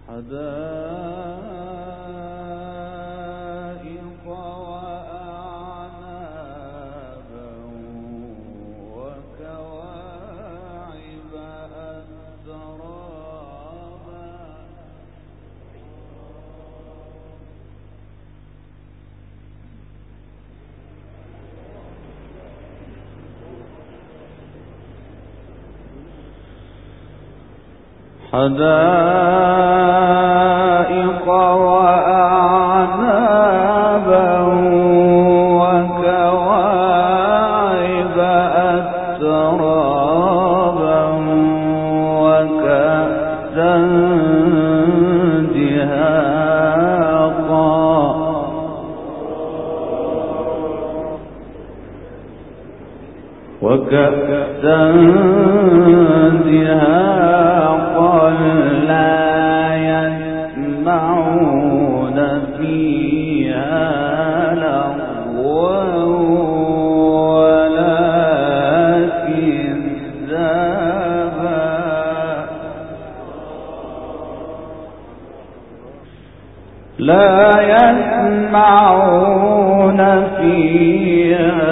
حدائق وأعنابا وكواعب أترابا حدائق وأعنابا وكواعب أترابا وكأسا دهاقا وكأسا دهاقا لا يسمعون فيها لغوا ولا كذابا لا يسمعون فيها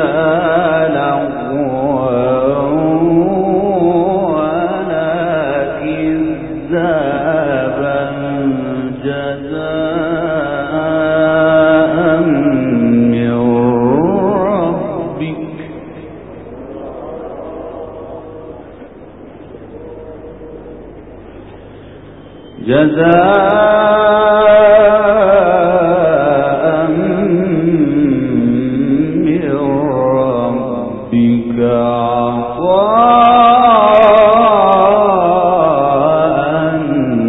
جزاء من ربك عطاء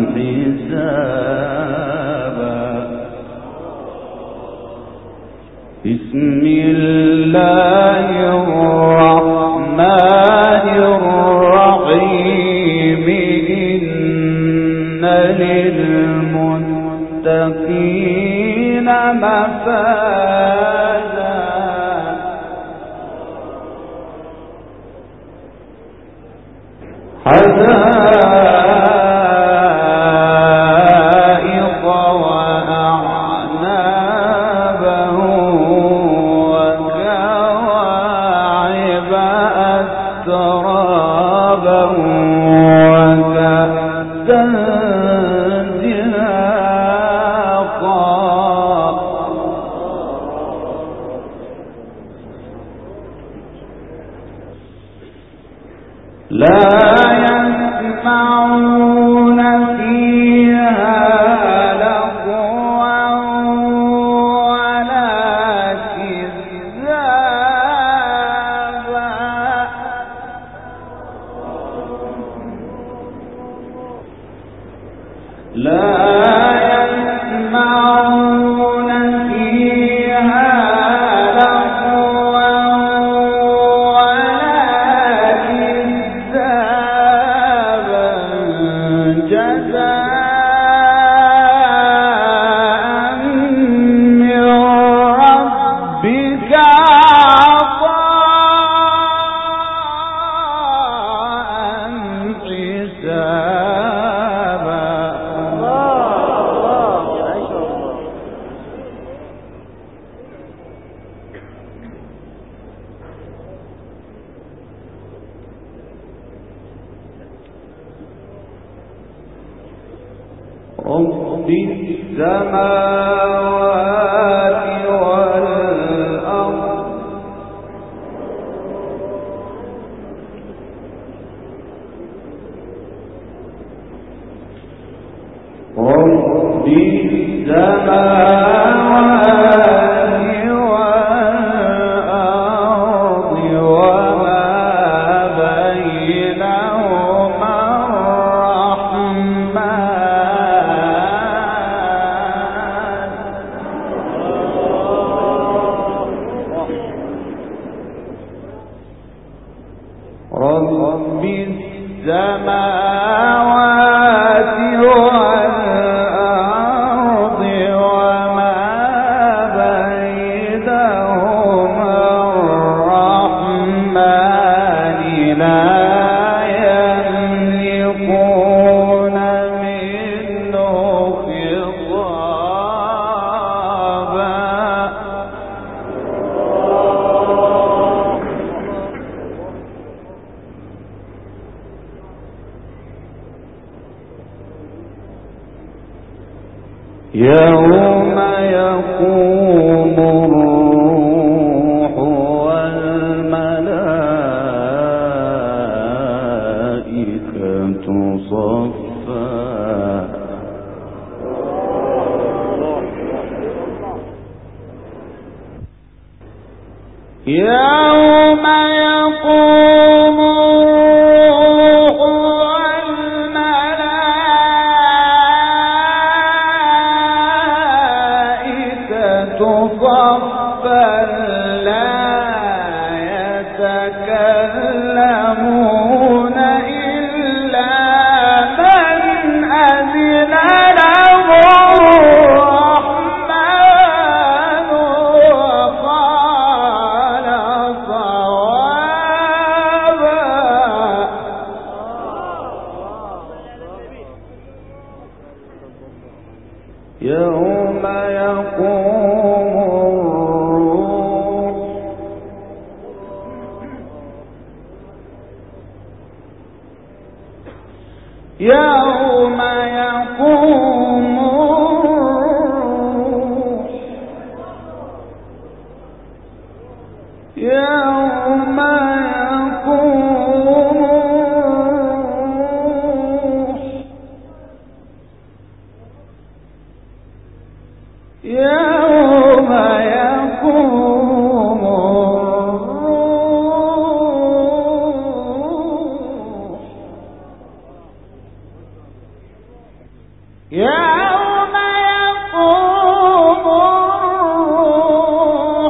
حسابا بسم الله الرحمن الرحيم للمتقين مفازا حدائق وأعنابا وكواعب أترابا وكأسا لا يسمعون فيها لغوا ولا كذابا لا يسمعون فيها رب السماوات والأرض رب السماوات والأرض وما بينهما رب السماوات والأرض وما بينهما الرحمن لا يملكون منه يوم يقوم الروح والملائكة صفا يوم يقوم الروح والملائكة صفا لا يتكلمون إلا من أذن له الرحمن وقال صوابا. يوم يقوم الروح يوم يقوم الروح يوم يقوم الروح يوم يقوم الروح يوم يقوم الروح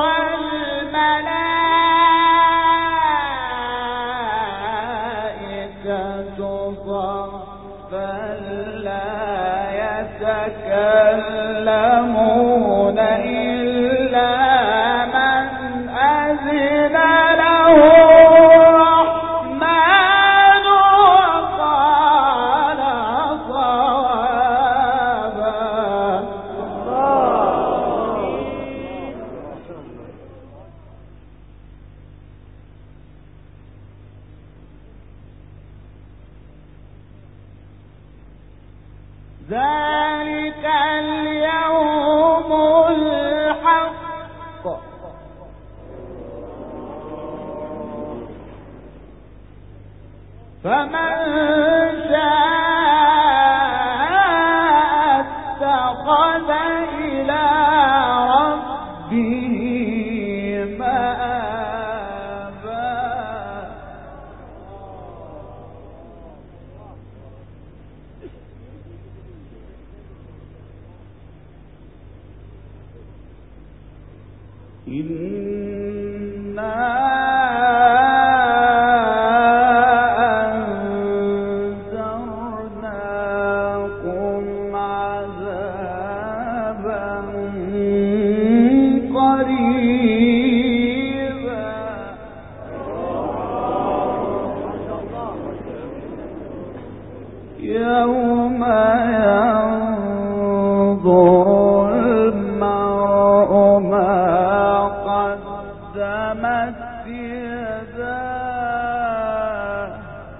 والملائكة صفا لا يتكلمون إلا من أذن له الرحمن وقال صوابا. ذلك اليوم الحق فمن شاء اتخذ إلى ربه مآبا. إنا أنذرناكم عذابا قريبا يوم ينظر المرء ما قدمت يداه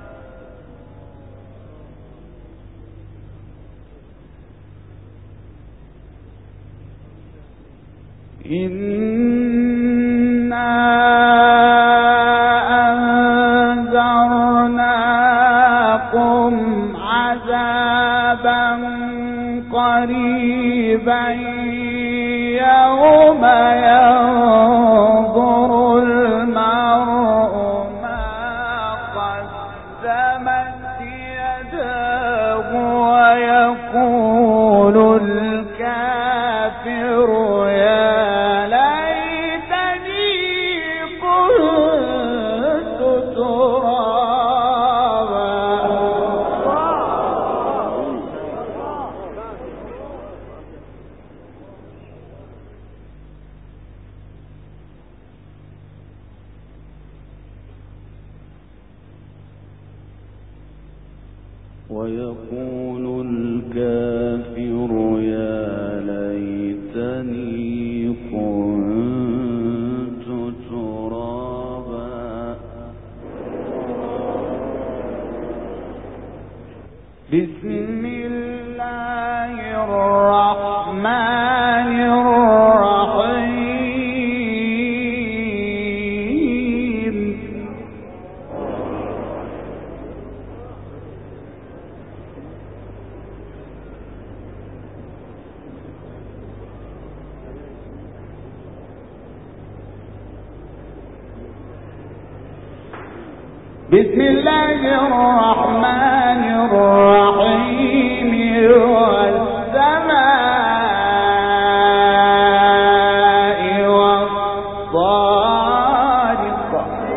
إنا أنذرناكم عذابا قريبا يوم ينظر المرء ما قدمت يداه ويقول الكافر يا ليتني كنت ترابا. ويقول الكافر يا ليتني كنت ترابا. بسم الله بسم الله الرحمن الرحيم والسماء والطارق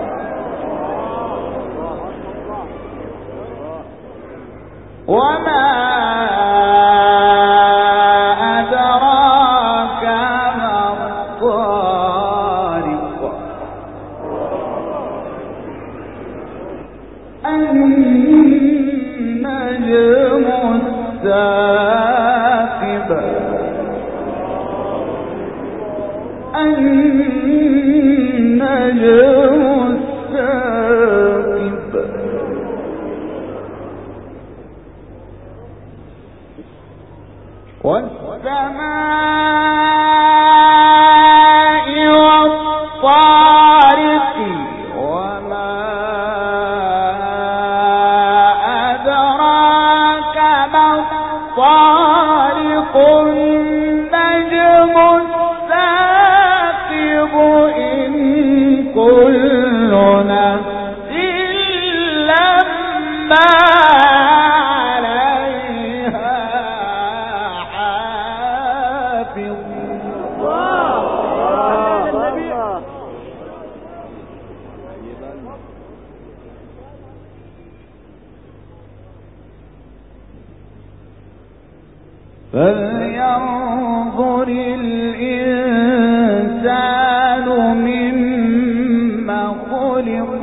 وما أدراك ما الطارق النجم الثاقب النجم الثاقب والسماء والطارق وما أدراك ما الطارق النجم الثاقب إن كل نفس لما عليها حافظ فلينظر الإنسان مما خلق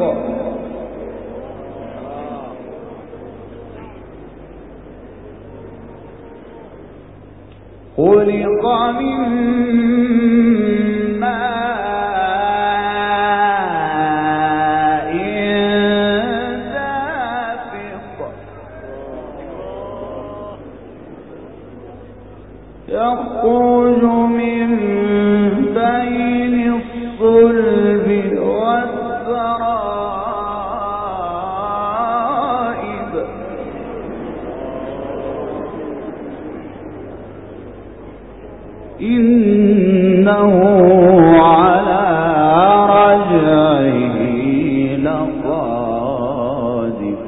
خلق من ماء دافق يخرج من بين الصلب والترائب إنه على رجعه لقادر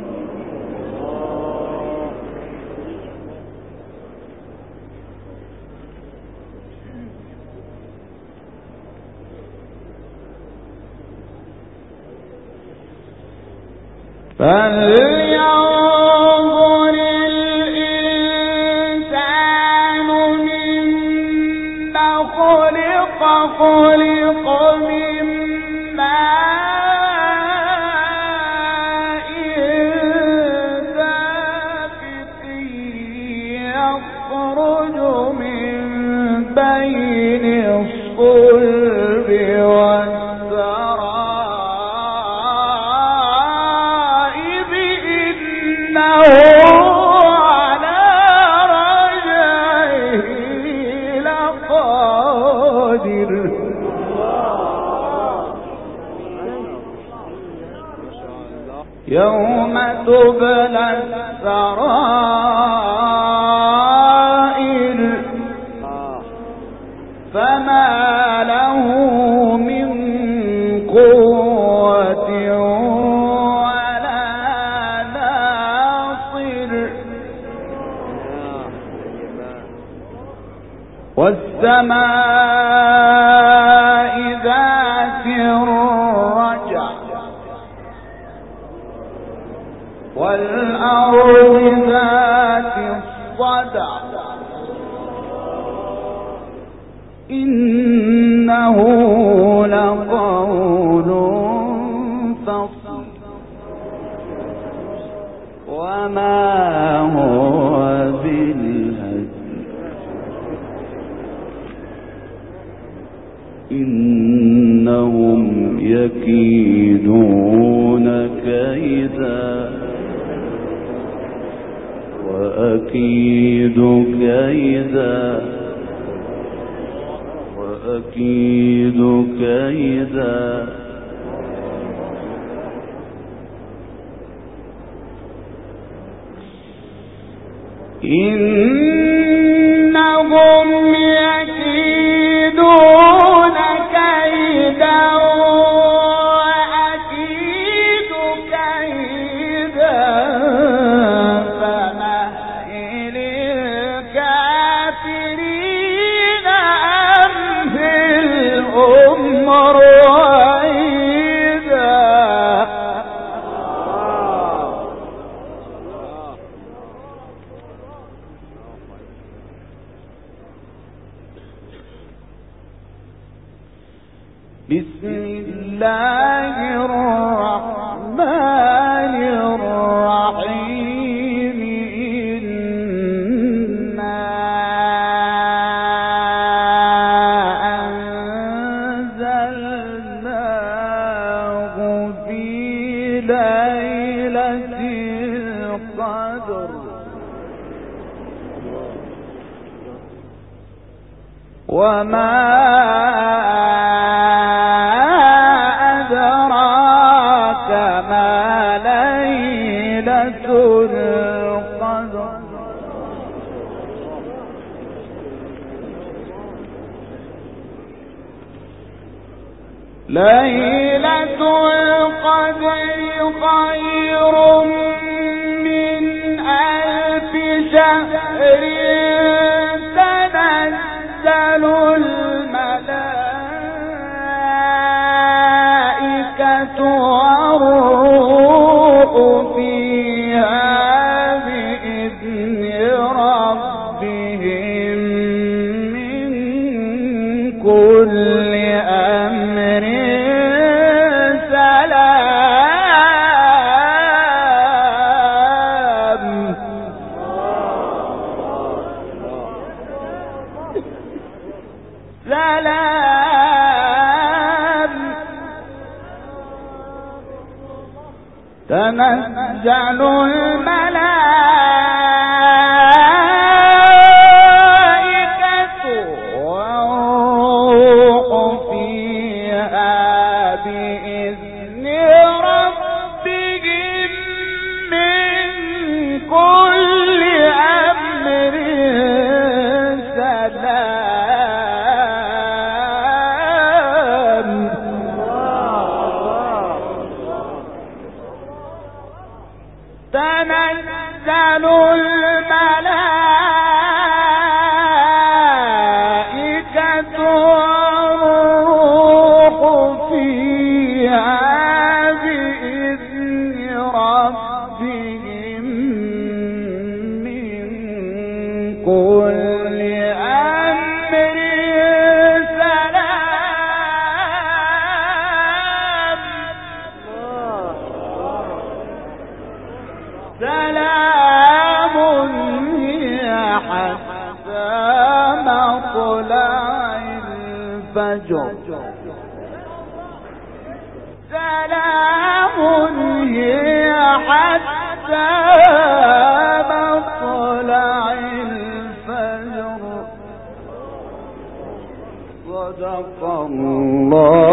فلينظر الإنسان مما خلق خلق من ماء دافق يخرج من بين الصلب والترائب إنه على رجعه لقادر يوم تبلى السرائر فما له من قوة ولا ناصر والسماء ذات الرجع والأرض ذات الصدع إنه لقول فصل وما هو بالهزل إنهم يكيدون كيدا وأكيد كيدا إنهم يكيدون كيدا وأكيد كيدا فمهل الكافرين أمهلهم رويدا. بسم الله الرحمن الرحيم. إنا أنزلناه في ليلة القدر وما ليلة القدر خير من 1000 شهر تنزل الملائكة والروح فيها بإذن ربهم من كل أمر تنزل الملائكة والروح فيها بإذن ربهم من كل أمر سلام. تنزل الملائكة والروح فيها بإذن ربهم من كل أمر سلام هي حتى مطلع الفجر. سلام هي حتى مطلع الفجر. صدق الله